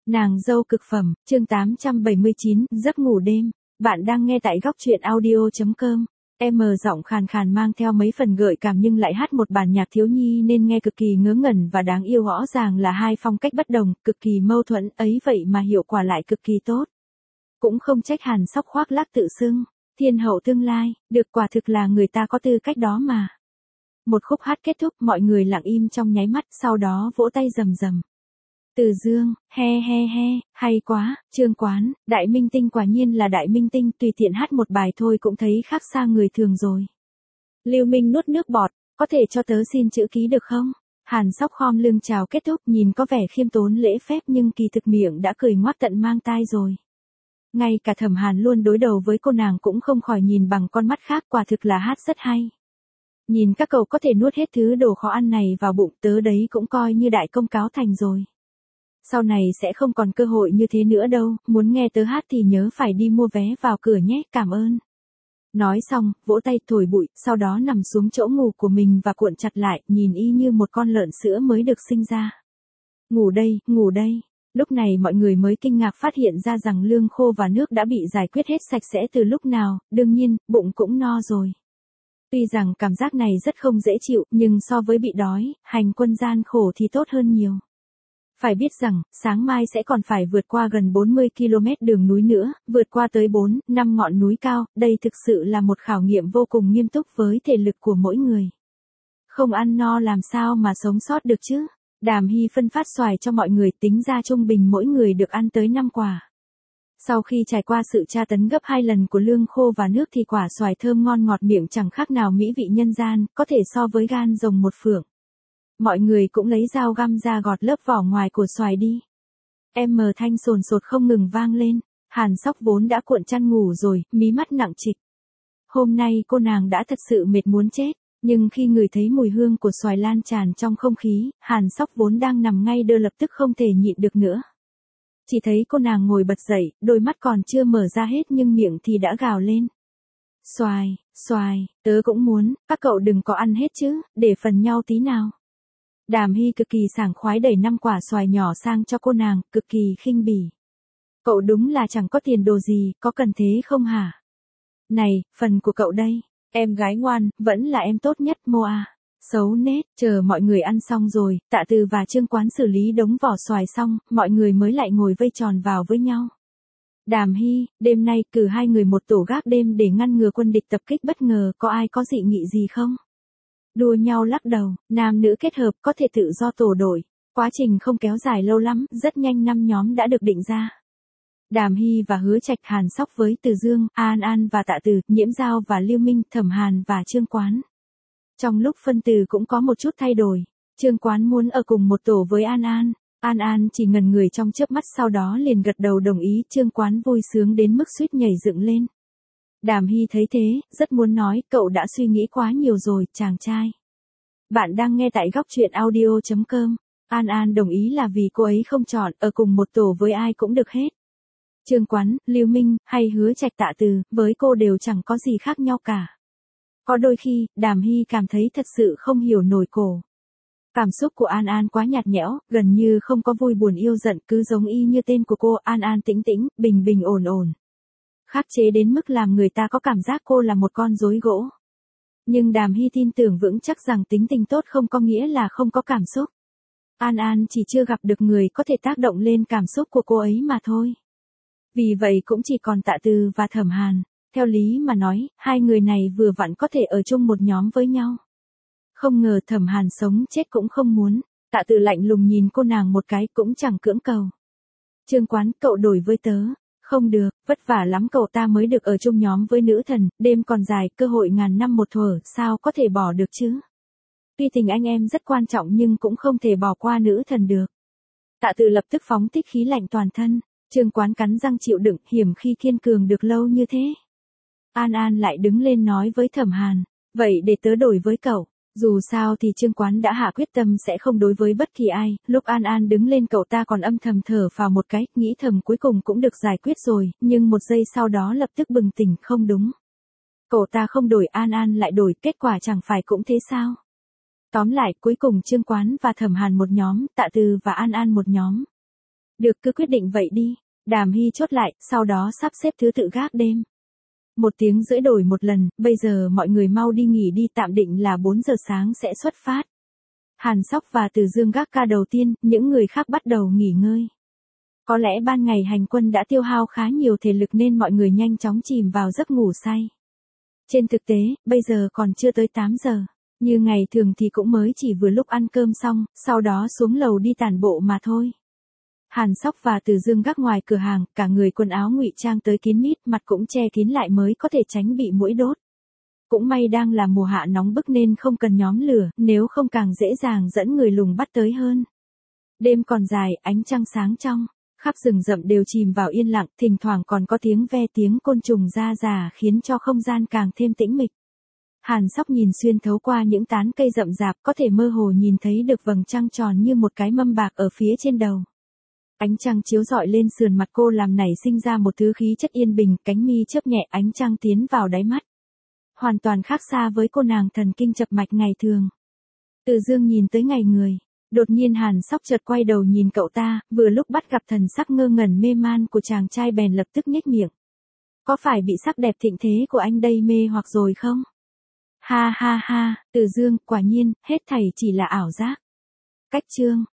Nàng dâu cực phẩm, chương 879, giấc ngủ đêm. Bạn đang nghe tại góc truyện audio.com. Em giọng khàn khàn mang theo mấy phần gợi cảm nhưng lại hát một bản nhạc thiếu nhi nên nghe cực kỳ ngớ ngẩn và đáng yêu, rõ ràng là hai phong cách bất đồng, cực kỳ mâu thuẫn, ấy vậy mà hiệu quả lại cực kỳ tốt. Cũng không trách Hàn Sóc khoác lác tự xưng thiên hậu tương lai, được, quả thực là người ta có tư cách đó mà. Một khúc hát kết thúc, mọi người lặng im trong nháy mắt, sau đó vỗ tay rầm rầm. Từ Dương, he, hay quá, Trương Quán, đại minh tinh, quả nhiên là đại minh tinh, tùy tiện hát một bài thôi cũng thấy khác xa người thường rồi. Lưu Minh nuốt nước bọt, có thể cho tớ xin chữ ký được không? Hàn Sóc khom lưng chào kết thúc, nhìn có vẻ khiêm tốn lễ phép nhưng kỳ thực miệng đã cười ngoác tận mang tai rồi. Ngay cả Thẩm Hàn luôn đối đầu với cô nàng cũng không khỏi nhìn bằng con mắt khác, quả thực là hát rất hay. Nhìn các cậu có thể nuốt hết thứ đồ khó ăn này vào bụng, tớ đấy cũng coi như đại công cáo thành rồi. Sau này sẽ không còn cơ hội như thế nữa đâu, muốn nghe tớ hát thì nhớ phải đi mua vé vào cửa nhé, cảm ơn. Nói xong, vỗ tay thổi bụi, sau đó nằm xuống chỗ ngủ của mình và cuộn chặt lại, nhìn y như một con lợn sữa mới được sinh ra. Ngủ đây, ngủ đây. Lúc này mọi người mới kinh ngạc phát hiện ra rằng lương khô và nước đã bị giải quyết hết sạch sẽ từ lúc nào, đương nhiên, bụng cũng no rồi. Tuy rằng cảm giác này rất không dễ chịu, nhưng so với bị đói, hành quân gian khổ thì tốt hơn nhiều. Phải biết rằng, sáng mai sẽ còn phải vượt qua gần 40 km đường núi nữa, vượt qua tới 4-5 ngọn núi cao, đây thực sự là một khảo nghiệm vô cùng nghiêm túc với thể lực của mỗi người. Không ăn no làm sao mà sống sót được chứ? Đàm Hy phân phát xoài cho mọi người, tính ra trung bình mỗi người được ăn tới 5 quả. Sau khi trải qua sự tra tấn gấp 2 lần của lương khô và nước thì quả xoài thơm ngon ngọt miệng chẳng khác nào mỹ vị nhân gian, có thể so với gan rồng một phượng. Mọi người cũng lấy dao găm ra gọt lớp vỏ ngoài của xoài đi. Thanh sồn sột không ngừng vang lên. Hàn Sóc vốn đã cuộn chăn ngủ rồi, mí mắt nặng trịch. Hôm nay cô nàng đã thật sự mệt muốn chết, nhưng khi ngửi thấy mùi hương của xoài lan tràn trong không khí, Hàn Sóc vốn đang nằm ngay đơ lập tức không thể nhịn được nữa. Chỉ thấy cô nàng ngồi bật dậy, đôi mắt còn chưa mở ra hết nhưng miệng thì đã gào lên. Xoài, tớ cũng muốn, các cậu đừng có ăn hết chứ, để phần nhau tí nào. Đàm Hy cực kỳ sảng khoái đẩy 5 quả xoài nhỏ sang cho cô nàng, cực kỳ khinh bỉ. Cậu đúng là chẳng có tiền đồ gì, có cần thế không hả? Này, phần của cậu đây, em gái ngoan, vẫn là em tốt nhất mô à. Xấu nết, chờ mọi người ăn xong rồi, Tạ Từ và Trương Quán xử lý đống vỏ xoài xong, mọi người mới lại ngồi vây tròn vào với nhau. Đàm Hy, đêm nay cử 2 người một tổ gác đêm để ngăn ngừa quân địch tập kích bất ngờ, có ai có dị nghị gì không? Đua nhau lắc đầu, nam nữ kết hợp có thể tự do tổ đội. Quá trình không kéo dài lâu lắm, rất nhanh 5 nhóm đã được định ra. Đàm Hy và Hứa Trạch, Hàn Sóc với Từ Dương, An và Tạ Từ, Nhiễm Giao và Lưu Minh, Thẩm Hàn và Trương Quán. Trong lúc phân từ cũng có một chút thay đổi. Trương Quán muốn ở cùng một tổ với An. An chỉ ngẩn người trong chớp mắt, sau đó liền gật đầu đồng ý. Trương Quán vui sướng đến mức suýt nhảy dựng lên. Đàm Hy thấy thế, rất muốn nói, cậu đã suy nghĩ quá nhiều rồi, chàng trai. Bạn đang nghe tại góc truyện audio.com. An đồng ý là vì cô ấy không chọn, ở cùng một tổ với ai cũng được hết. Trương Quán, Lưu Minh, hay Hứa Trạch, Tạ Từ, với cô đều chẳng có gì khác nhau cả. Có đôi khi, Đàm Hy cảm thấy thật sự không hiểu nổi cổ. Cảm xúc của An quá nhạt nhẽo, gần như không có vui buồn yêu giận, cứ giống y như tên của cô, An tĩnh tĩnh, bình ổn. Khắc chế đến mức làm người ta có cảm giác cô là một con rối gỗ. Nhưng Đàm Hy tin tưởng vững chắc rằng tính tình tốt không có nghĩa là không có cảm xúc. An chỉ chưa gặp được người có thể tác động lên cảm xúc của cô ấy mà thôi. Vì vậy cũng chỉ còn Tạ Từ và Thẩm Hàn. Theo lý mà nói, 2 người này vừa vặn có thể ở chung một nhóm với nhau. Không ngờ Thẩm Hàn sống chết cũng không muốn. Tạ Từ lạnh lùng nhìn cô nàng một cái, cũng chẳng cưỡng cầu. Trương Quán, cậu đổi với tớ. Không được, vất vả lắm cậu ta mới được ở chung nhóm với nữ thần, đêm còn dài, cơ hội ngàn năm một thuở, sao có thể bỏ được chứ? Tuy tình anh em rất quan trọng nhưng cũng không thể bỏ qua nữ thần được. Tạ Từ lập tức phóng thích khí lạnh toàn thân. Trương Quán cắn răng chịu đựng, hiểm khi kiên cường được lâu như thế. An lại đứng lên nói với Thẩm Hàn, vậy để tớ đổi với cậu. Dù sao thì Trương Quán đã hạ quyết tâm sẽ không đối với bất kỳ ai, lúc An đứng lên cậu ta còn âm thầm thở phào một cái, nghĩ thầm cuối cùng cũng được giải quyết rồi, nhưng một giây sau đó lập tức bừng tỉnh, không đúng. Cậu ta không đổi, An lại đổi, kết quả chẳng phải cũng thế sao? Tóm lại, cuối cùng Trương Quán và Thẩm Hàn một nhóm, Tạ Từ và An một nhóm. Được, cứ quyết định vậy đi. Đàm Hy chốt lại, sau đó sắp xếp thứ tự gác đêm. 1 tiếng rưỡi đổi một lần, bây giờ mọi người mau đi nghỉ đi, tạm định là 4 giờ sáng sẽ xuất phát. Hàn Sóc và Từ Dương gác ca đầu tiên, những người khác bắt đầu nghỉ ngơi. Có lẽ ban ngày hành quân đã tiêu hao khá nhiều thể lực nên mọi người nhanh chóng chìm vào giấc ngủ say. Trên thực tế, bây giờ còn chưa tới 8 giờ. Như ngày thường thì cũng mới chỉ vừa lúc ăn cơm xong, sau đó xuống lầu đi tản bộ mà thôi. Hàn Sóc và Từ Dương gác ngoài cửa hàng, cả người quần áo ngụy trang tới kín mít, mặt cũng che kín lại mới có thể tránh bị muỗi đốt. Cũng may đang là mùa hạ nóng bức nên không cần nhóm lửa, nếu không càng dễ dàng dẫn người lùng bắt tới hơn. Đêm còn dài, ánh trăng sáng trong, khắp rừng rậm đều chìm vào yên lặng, thỉnh thoảng còn có tiếng ve tiếng côn trùng ra rà khiến cho không gian càng thêm tĩnh mịch. Hàn Sóc nhìn xuyên thấu qua những tán cây rậm rạp, có thể mơ hồ nhìn thấy được vầng trăng tròn như một cái mâm bạc ở phía trên đầu. Ánh trăng chiếu rọi lên sườn mặt cô làm nảy sinh ra một thứ khí chất yên bình, cánh mi chớp nhẹ, ánh trăng tiến vào đáy mắt. Hoàn toàn khác xa với cô nàng thần kinh chập mạch ngày thường. Từ Dương nhìn tới ngày người. Đột nhiên Hàn Sóc chợt quay đầu nhìn cậu ta, vừa lúc bắt gặp thần sắc ngơ ngẩn mê man của chàng trai bèn lập tức nhếch miệng. Có phải bị sắc đẹp thịnh thế của anh đây mê hoặc rồi không? Ha ha ha, Từ Dương, quả nhiên, hết thảy chỉ là ảo giác. Cách chương